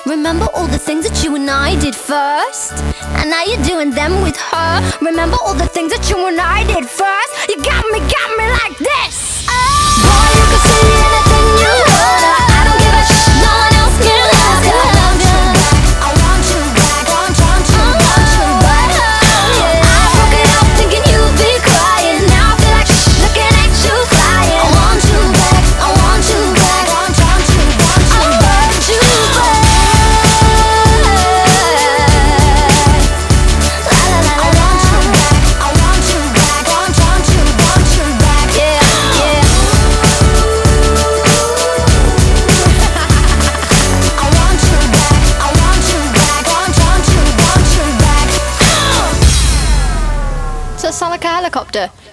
Remember all the things that you and I did first? And now you're doing them with her. Remember all the things that you and I did first? You got me like this. Boy, you can see anything you want. I don't give a shit, no one else can love you. I want you back, I want you back. Yeah, I broke it up thinking you'd be crying. Now I feel like looking at you flying. I want you back, I want you back, I want you back. Does that sound like a helicopter?